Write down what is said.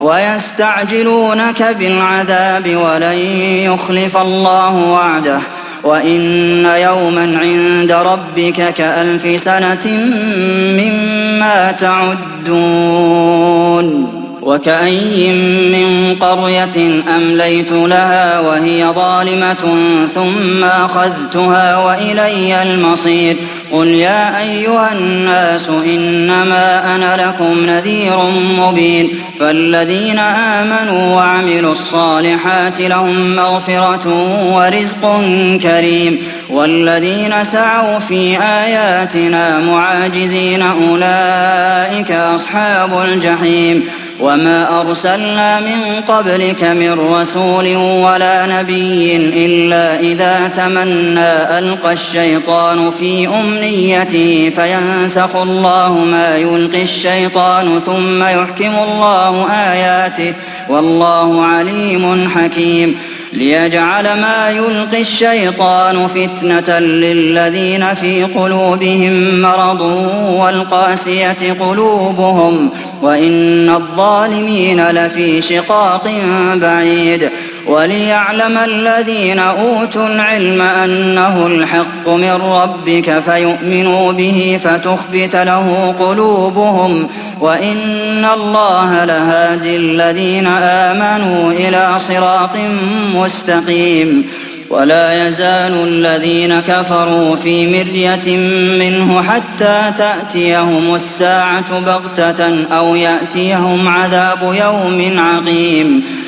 ويستعجلونك بالعذاب ولن يخلف الله وعده وإن يوما عند ربك كألف سنة مما تعدون وكأي من قرية أمليت لها وهي ظالمة ثم أخذتها وإلي المصير قل يا أيها الناس إنما أنا لكم نذير مبين فالذين آمنوا وعملوا الصالحات لهم مغفرة ورزق كريم والذين سعوا في آياتنا معاجزين أولئك أصحاب الجحيم وما أرسلنا من قبلك من رسول ولا نبي إلا إذا تمنى ألقى الشيطان في أمنيته فينسخ الله ما يلقي الشيطان ثم يحكم الله آياته والله عليم حكيم ليجعل ما يلقي الشيطان فتنة للذين في قلوبهم مرض والقاسية قلوبهم وإن الظالمين لفي شقاق بعيد وليعلم الذين أوتوا العلم أنه الحق من ربك فيؤمنوا به فتخبت له قلوبهم وإن الله لهادي الذين آمنوا إلى صراط مستقيم ولا يزال الذين كفروا في مرية منه حتى تأتيهم الساعة بغتة أو يأتيهم عذاب يوم عقيم